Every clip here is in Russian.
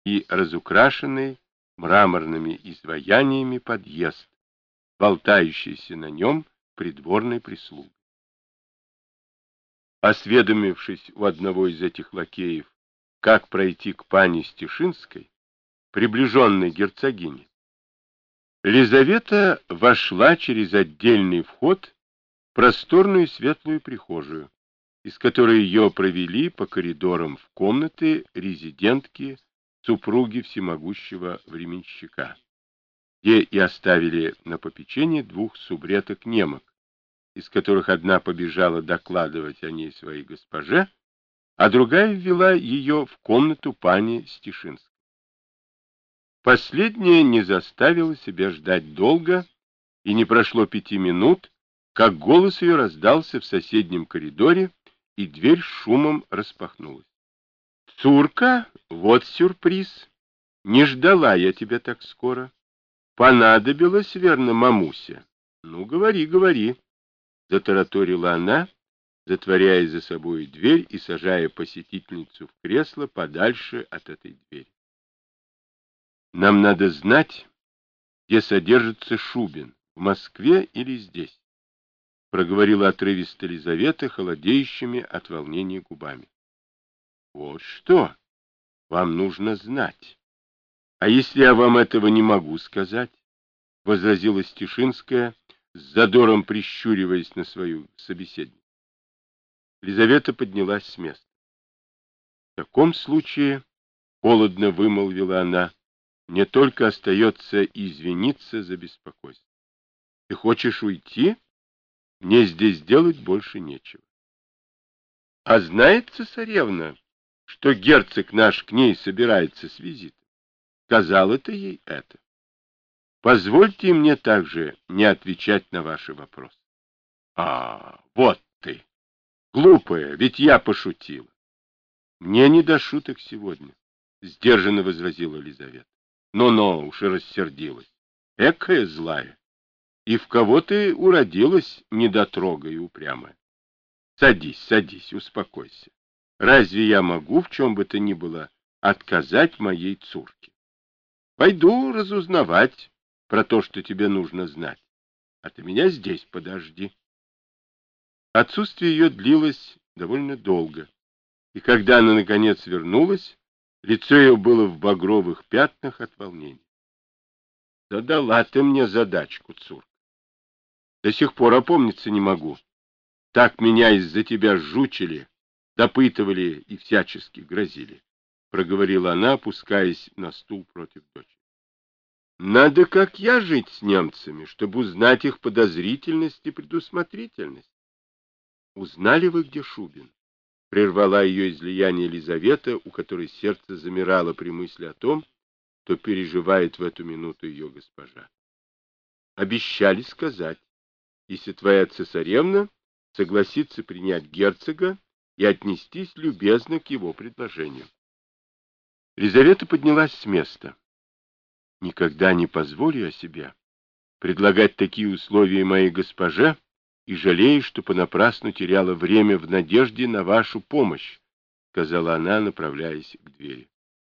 и разукрашенный мраморными изваяниями подъезд, болтающийся на нем придворной прислугой. Осведомившись у одного из этих лакеев, как пройти к пани Стешинской, приближенной герцогине, Лизавета вошла через отдельный вход в просторную светлую прихожую, из которой ее провели по коридорам в комнаты резидентки супруги всемогущего временщика, где и оставили на попечении двух субреток-немок, из которых одна побежала докладывать о ней своей госпоже, а другая ввела ее в комнату пани Стешинской. Последняя не заставила себя ждать долго, и не прошло 5 минут, как голос ее раздался в соседнем коридоре, и дверь шумом распахнулась. «Цурка, вот сюрприз! Не ждала я тебя так скоро. Понадобилась, верно, мамуся? Ну, говори, говори!» Затараторила она, затворяя за собой дверь и сажая посетительницу в кресло подальше от этой двери. «Нам надо знать, где содержится Шубин, в Москве или здесь?» проговорила отрывисто Лизавета, холодеющими от волнения губами. «Вот что вам нужно знать. А если я вам этого не могу сказать?» — возразила Стешинская, с задором прищуриваясь на свою собеседницу. Лизавета поднялась с места. «В таком случае, — холодно вымолвила она, — мне только остается извиниться за беспокойство. Ты хочешь уйти? Мне здесь делать больше нечего. А знает цесаревна, что герцог наш к ней собирается с визитом? Сказала ты ей это? Позвольте мне также не отвечать на ваши вопросы». Вот ты! Глупая, ведь я пошутила. Мне не до шуток сегодня, — сдержанно возразила Лизавета. Но уж и рассердилась. Экая злая. И в кого ты уродилась, недотрога и упрямая? Садись, садись, успокойся. Разве я могу в чем бы то ни было отказать моей Цурке? Пойду разузнавать про то, что тебе нужно знать. А ты меня здесь подожди. Отсутствие ее длилось довольно долго, и когда она наконец вернулась, лицо ее было в багровых пятнах от волнения. «Задала ты мне задачку, Цурка. До сих пор опомниться не могу. Так меня из-за тебя жучили, допытывали и всячески грозили», — проговорила она, опускаясь на стул против дочери. «Надо, как я, жить с немцами, чтобы узнать их подозрительность и предусмотрительность. Узнали вы, где Шубин?» — прервала ее излияние Елизавета, у которой сердце замирало при мысли о том, что переживает в эту минуту ее госпожа. «Обещали сказать, если твоя цесаревна согласится принять герцога и отнестись любезно к его предложению». Елизавета поднялась с места. «Никогда не позволю я себе предлагать такие условия моей госпоже и жалею, что понапрасну теряла время в надежде на вашу помощь», — сказала она, направляясь к двери.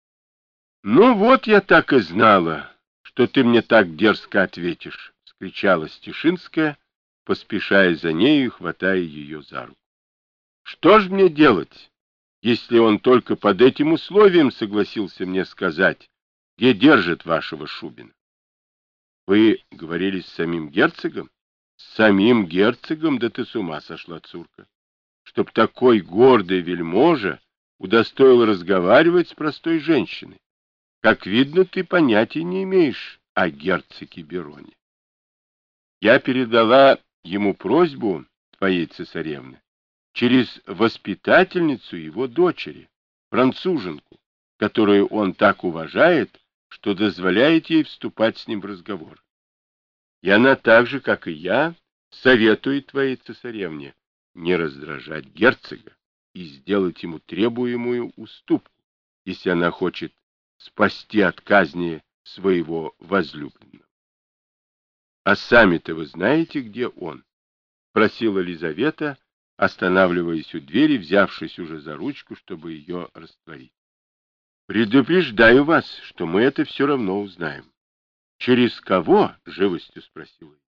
«Ну вот я так и знала, что ты мне так дерзко ответишь», — вскричала Стешинская, поспешая за нею и хватая ее за руку. «Что ж мне делать, если он только под этим условием согласился мне сказать, где держит вашего Шубина?» «Вы говорили с самим герцогом?» «С самим герцогом? Да ты с ума сошла, Цурка! Чтоб такой гордый вельможа удостоил разговаривать с простой женщиной. Как видно, ты понятия не имеешь о герцоге Бероне. Я передала ему просьбу твоей цесаревны через воспитательницу его дочери, француженку, которую он так уважает, что дозволяет ей вступать с ним в разговор. И она так же, как и я, советует твоей цесаревне не раздражать герцога и сделать ему требуемую уступку, если она хочет спасти от казни своего возлюбленного. — А сами-то вы знаете, где он? — просила Лизавета, останавливаясь у двери, взявшись уже за ручку, чтобы ее растворить. Предупреждаю вас, что мы это все равно узнаем. Через кого? — живостью спросил.